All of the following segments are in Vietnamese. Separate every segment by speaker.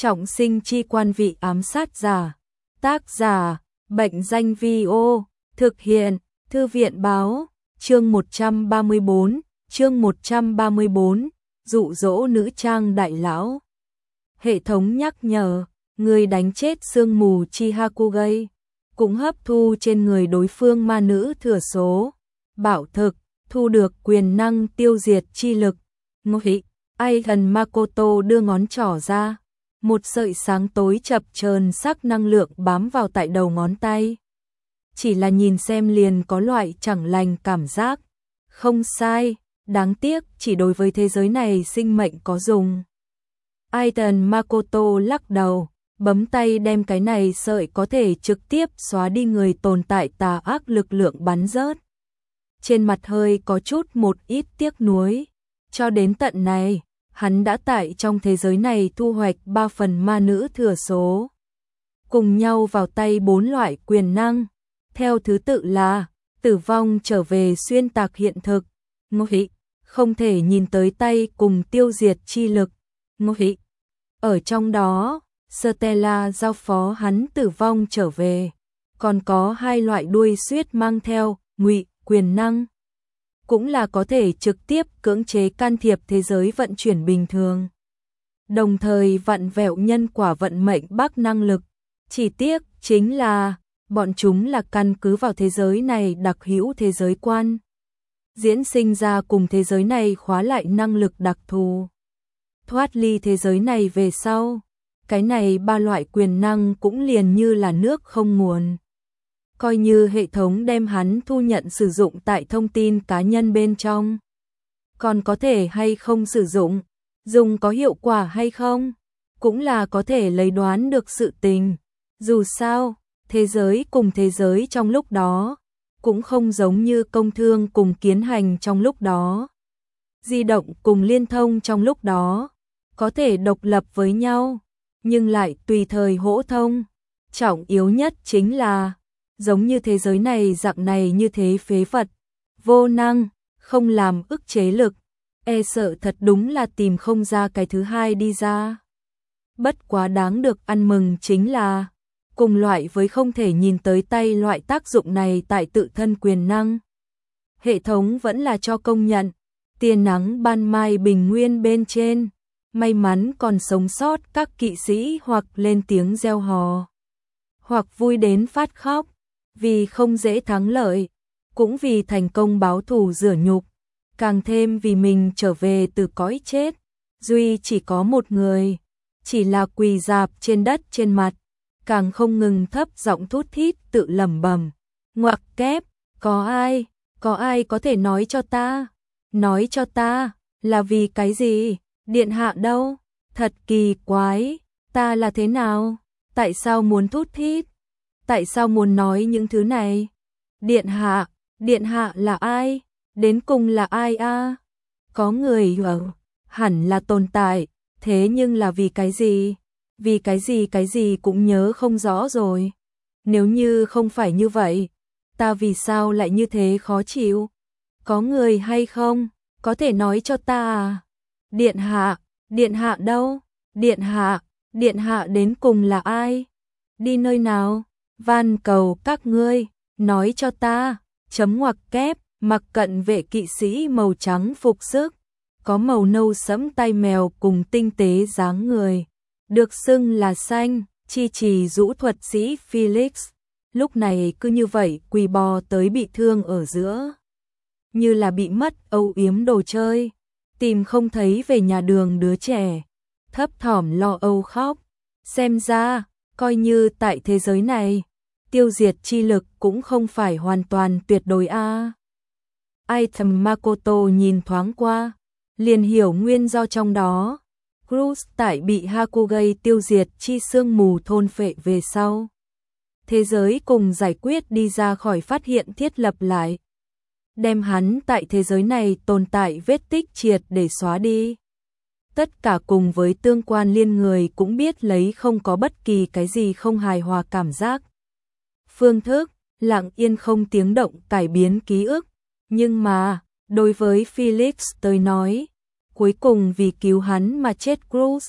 Speaker 1: Trọng sinh chi quan vị ám sát giả. Tác giả, Bệnh danh Vi-ô, thực hiện, Thư viện báo, chương 134, dụ dỗ nữ trang đại lão. Hệ thống nhắc nhở, người đánh chết sương mù chi Hakugai, cũng hấp thu trên người đối phương ma nữ thừa số, bảo thực, thu được quyền năng tiêu diệt chi lực. Ngụy, Aidan Makoto đưa ngón trỏ ra, một sợi sáng tối chập chờn sắc năng lượng bám vào tại đầu ngón tay. Chỉ là nhìn xem liền có loại chẳng lành cảm giác. Không sai, đáng tiếc chỉ đối với thế giới này sinh mệnh có dùng. Aidan Makoto lắc đầu, bấm tay đem cái này sợi có thể trực tiếp xóa đi người tồn tại tà ác lực lượng bắn rớt. Trên mặt hơi có chút một ít tiếc nuối. Cho đến tận này, hắn đã tại trong thế giới này thu hoạch 3 phần ma nữ thừa số. Cùng nhau vào tay 4 loại quyền năng. Theo thứ tự là, tử vong trở về xuyên tạc hiện thực. Ngụy, không thể nhìn tới tay cùng tiêu diệt chi lực. Ngụy, ở trong đó, Stella giao phó hắn tử vong trở về. Còn có 2 loại đuôi xuyết mang theo, ngụy, quyền năng. Cũng là có thể trực tiếp cưỡng chế can thiệp thế giới vận chuyển bình thường. Đồng thời vặn vẹo nhân quả vận mệnh bắc năng lực. Chỉ tiếc chính là, bọn chúng là căn cứ vào thế giới này đặc hữu thế giới quan. Diễn sinh ra cùng thế giới này khóa lại năng lực đặc thù. Thoát ly thế giới này về sau, cái này 3 loại quyền năng cũng liền như là nước không nguồn. Coi như hệ thống đem hắn thu nhận sử dụng tại thông tin cá nhân bên trong. Còn có thể hay không sử dụng, dùng có hiệu quả hay không, cũng là có thể lấy đoán được sự tình. Dù sao, thế giới cùng thế giới trong lúc đó, cũng không giống như công thương cùng kiến hành trong lúc đó. Di động cùng liên thông trong lúc đó, có thể độc lập với nhau, nhưng lại tùy thời hỗ thông. Trọng yếu nhất chính là, giống như thế giới này dạng này như thế phế vật, vô năng, không làm ức chế lực, e sợ thật đúng là tìm không ra cái thứ hai đi ra. Bất quá đáng được ăn mừng chính là, cùng loại với không thể nhìn tới tay loại tác dụng này tại tự thân quyền năng. Hệ thống vẫn là cho công nhận, tia nắng ban mai bình nguyên bên trên, may mắn còn sống sót các kỵ sĩ hoặc lên tiếng reo hò, hoặc vui đến phát khóc, vì không dễ thắng lợi, cũng vì thành công báo thù rửa nhục, càng thêm vì mình trở về từ cõi chết. Duy chỉ có một người, chỉ là quỳ rạp trên đất trên mặt, càng không ngừng thấp giọng thút thít tự lẩm bẩm, ngoặc kép, có ai có thể nói cho ta, là vì cái gì, điện hạ đâu, thật kỳ quái, ta là thế nào, tại sao muốn thút thít, tại sao muốn nói những thứ này, điện hạ là ai, đến cùng là ai a? Có người hẳn là tồn tại, thế nhưng là vì cái gì cũng nhớ không rõ rồi. Nếu như không phải như vậy, ta vì sao lại như thế khó chịu? Có người hay không, có thể nói cho ta à? Điện hạ đâu? Điện hạ đến cùng là ai? Đi nơi nào? Van cầu các ngươi, nói cho ta, chấm ngoặc kép, mặc cận vệ kỵ sĩ màu trắng phục sức, có màu nâu sẫm tay mèo cùng tinh tế dáng người, được xưng là xanh, chi trì rũ thuật sĩ Felix, lúc này cứ như vậy quỳ bò tới bị thương ở giữa. Như là bị mất âu yếm đồ chơi, tìm không thấy về nhà đường đứa trẻ, thấp thỏm lo âu khóc, xem ra, coi như tại thế giới này, tiêu diệt chi lực cũng không phải hoàn toàn tuyệt đối a. Item Makoto nhìn thoáng qua, liền hiểu nguyên do trong đó. Cruz tại bị Hakugai tiêu diệt chi sương mù thôn phệ về sau. Thế giới cùng giải quyết đi ra khỏi phát hiện thiết lập lại. Đem hắn tại thế giới này tồn tại vết tích triệt để xóa đi. Tất cả cùng với tương quan liên người cũng biết lấy không có bất kỳ cái gì không hài hòa cảm giác. Phương thức, lặng yên không tiếng động cải biến ký ức. Nhưng mà, đối với Felix tới nói, cuối cùng vì cứu hắn mà chết Cruz,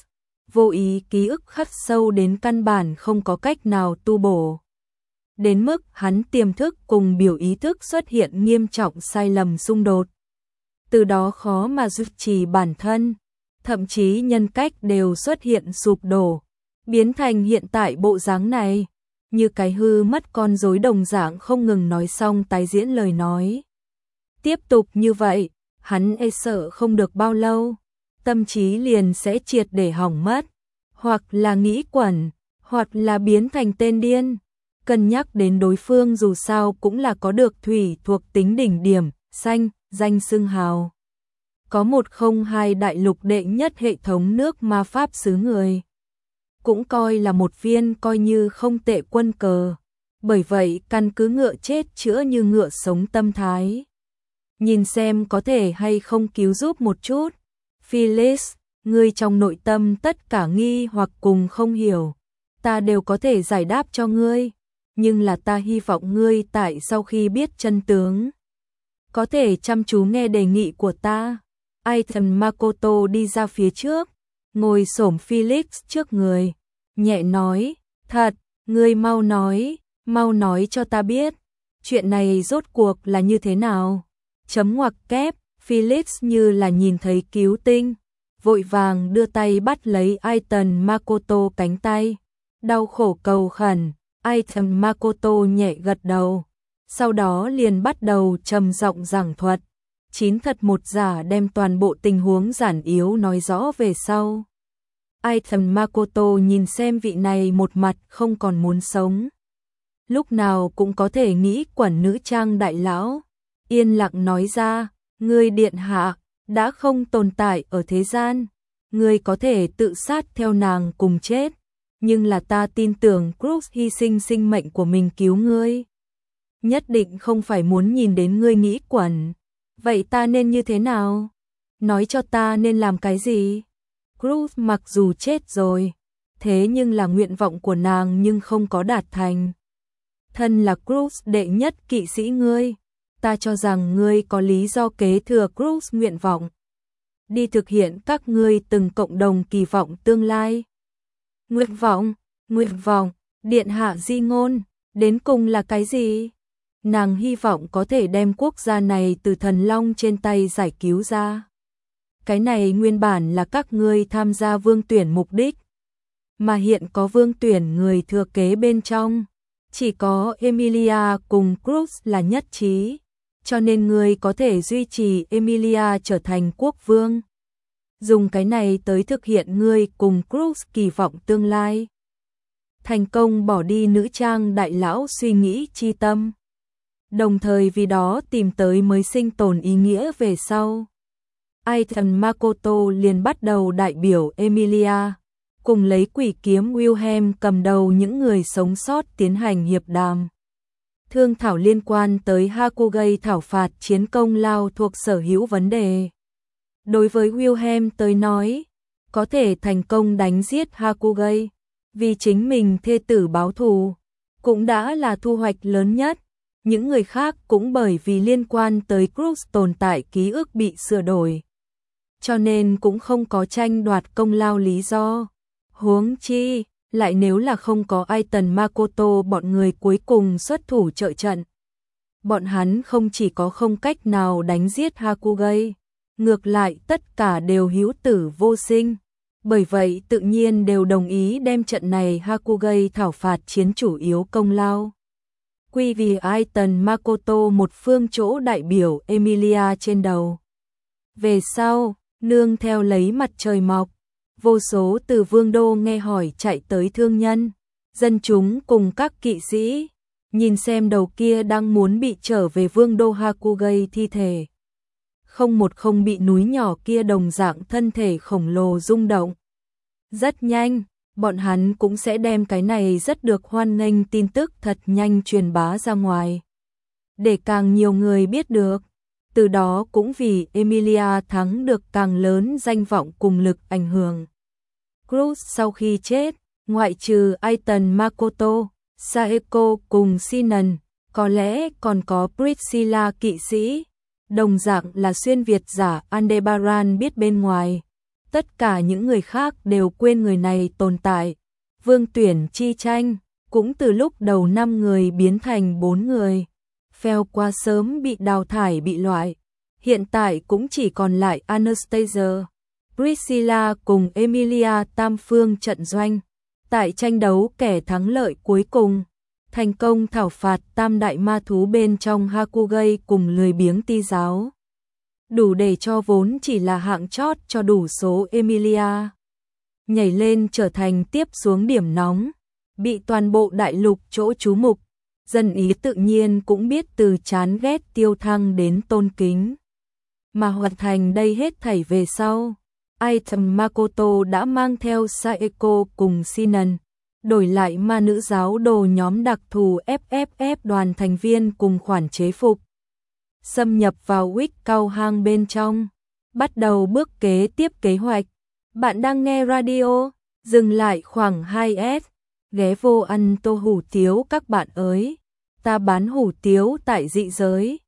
Speaker 1: vô ý ký ức khắc sâu đến căn bản không có cách nào tu bổ. Đến mức hắn tiềm thức cùng biểu ý thức xuất hiện nghiêm trọng sai lầm xung đột. Từ đó khó mà duy trì bản thân, thậm chí nhân cách đều xuất hiện sụp đổ, biến thành hiện tại bộ dáng này, như cái hư mất con rối đồng dạng không ngừng nói xong tái diễn lời nói. Tiếp tục như vậy, hắn sợ không được bao lâu, tâm trí liền sẽ triệt để hỏng mất, hoặc là nghĩ quẩn, hoặc là biến thành tên điên. Cân nhắc đến đối phương dù sao cũng là có được thủy thuộc tính đỉnh điểm, danh xưng hào. Có 102 đại lục đệ nhất hệ thống nước ma pháp xứ người. Cũng coi là một viên coi như không tệ quân cờ. Bởi vậy căn cứ ngựa chết chữa như ngựa sống tâm thái. Nhìn xem có thể hay không cứu giúp một chút. Felix, ngươi trong nội tâm tất cả nghi hoặc cùng không hiểu. Ta đều có thể giải đáp cho ngươi. Nhưng là ta hy vọng ngươi tại sau khi biết chân tướng, có thể chăm chú nghe đề nghị của ta. Aiton Makoto đi ra phía trước, ngồi xổm Felix trước người, nhẹ nói, thật, ngươi mau nói cho ta biết, chuyện này rốt cuộc là như thế nào. Chấm ngoặc kép, Felix như là nhìn thấy cứu tinh, vội vàng đưa tay bắt lấy Aiton Makoto cánh tay, đau khổ cầu khẩn. Aiton Makoto nhẹ gật đầu, sau đó liền bắt đầu trầm giọng giảng thuật, 9 thật 1 giả đem toàn bộ tình huống giản yếu nói rõ về sau. Aiton Makoto nhìn xem vị này một mặt không còn muốn sống. Lúc nào cũng có thể nghĩ quẩn nữ trang đại lão, yên lặng nói ra, ngươi điện hạ, đã không tồn tại ở thế gian, ngươi có thể tự sát theo nàng cùng chết. Nhưng là ta tin tưởng Cruz hy sinh sinh mệnh của mình cứu ngươi. Nhất định không phải muốn nhìn đến ngươi nghĩ quẩn. Vậy ta nên như thế nào? Nói cho ta nên làm cái gì? Cruz mặc dù chết rồi, thế nhưng là nguyện vọng của nàng nhưng không có đạt thành. Thân là Cruz đệ nhất kỵ sĩ ngươi, ta cho rằng ngươi có lý do kế thừa Cruz nguyện vọng. Đi thực hiện các ngươi từng cộng đồng kỳ vọng tương lai. Nguyện vọng, điện hạ di ngôn, đến cùng là cái gì? Nàng hy vọng có thể đem quốc gia này từ thần long trên tay giải cứu ra. Cái này nguyên bản là các ngươi tham gia vương tuyển mục đích. Mà hiện có vương tuyển người thừa kế bên trong. Chỉ có Emilia cùng Cruz là nhất trí. Cho nên ngươi có thể duy trì Emilia trở thành quốc vương. Dùng cái này tới thực hiện ngươi cùng Cruz kỳ vọng tương lai. Thành công bỏ đi nữ trang đại lão suy nghĩ chi tâm. Đồng thời vì đó tìm tới mới sinh tồn ý nghĩa về sau. Aiton Makoto liền bắt đầu đại biểu Emilia, cùng lấy quỷ kiếm Wilhelm cầm đầu những người sống sót tiến hành hiệp đàm. Thương thảo liên quan tới Hakugai thảo phạt chiến công lao thuộc sở hữu vấn đề. Đối với Wilhelm tới nói, có thể thành công đánh giết Hakugai, vì chính mình thê tử báo thù, cũng đã là thu hoạch lớn nhất. Những người khác cũng bởi vì liên quan tới Cruz tồn tại ký ức bị sửa đổi. Cho nên cũng không có tranh đoạt công lao lý do. Huống chi, lại nếu là không có Aiton Makoto bọn người cuối cùng xuất thủ trợ trận. Bọn hắn không chỉ có không cách nào đánh giết Hakugai, ngược lại tất cả đều hữu tử vô sinh. Bởi vậy tự nhiên đều đồng ý đem trận này Hakugai thảo phạt chiến chủ yếu công lao quy vì Aiton Makoto một phương chỗ đại biểu Emilia trên đầu. Về sau, nương theo lấy mặt trời mọc, vô số từ vương đô nghe hỏi chạy tới thương nhân, dân chúng cùng các kỵ sĩ, nhìn xem đầu kia đang muốn bị trở về vương đô Hakugai thi thể. Không bị núi nhỏ kia đồng dạng thân thể khổng lồ rung động. Rất nhanh, bọn hắn cũng sẽ đem cái này rất được hoan nghênh tin tức thật nhanh truyền bá ra ngoài. Để càng nhiều người biết được, từ đó cũng vì Emilia thắng được càng lớn danh vọng cùng lực ảnh hưởng. Cruz sau khi chết, ngoại trừ Aiton Makoto, Saeko cùng Sinan, có lẽ còn có Priscilla kỵ sĩ, đồng dạng là xuyên Việt giả Aldebaran biết bên ngoài. tất cả những người khác đều quên người này tồn tại. Vương tuyển chi tranh cũng từ lúc đầu 5 người biến thành 4 người. Phèo quá sớm bị đào thải bị loại. Hiện tại cũng chỉ còn lại Anastasia, Priscilla cùng Emilia tam phương trận doanh. Tại tranh đấu kẻ thắng lợi cuối cùng, thành công thảo phạt tam đại ma thú bên trong Hakugai cùng lười biếng ti giáo. Đủ để cho vốn chỉ là hạng chót cho đủ số Emilia nhảy lên trở thành tiếp xuống điểm nóng, bị toàn bộ đại lục chỗ chú mục. Dân ý tự nhiên cũng biết từ chán ghét tiêu thăng đến tôn kính. Mà hoàn thành đây hết thảy về sau, Item Makoto đã mang theo Saeko cùng Shinan, đổi lại ma nữ giáo đồ nhóm đặc thù FFF đoàn thành viên cùng khoản chế phục. Xâm nhập vào Wick Cao Hang bên trong, bắt đầu bước kế tiếp kế hoạch. Bạn đang nghe radio, dừng lại khoảng 2S, ghé vô ăn tô hủ tiếu các bạn ơi. Ta bán hủ tiếu tại dị giới.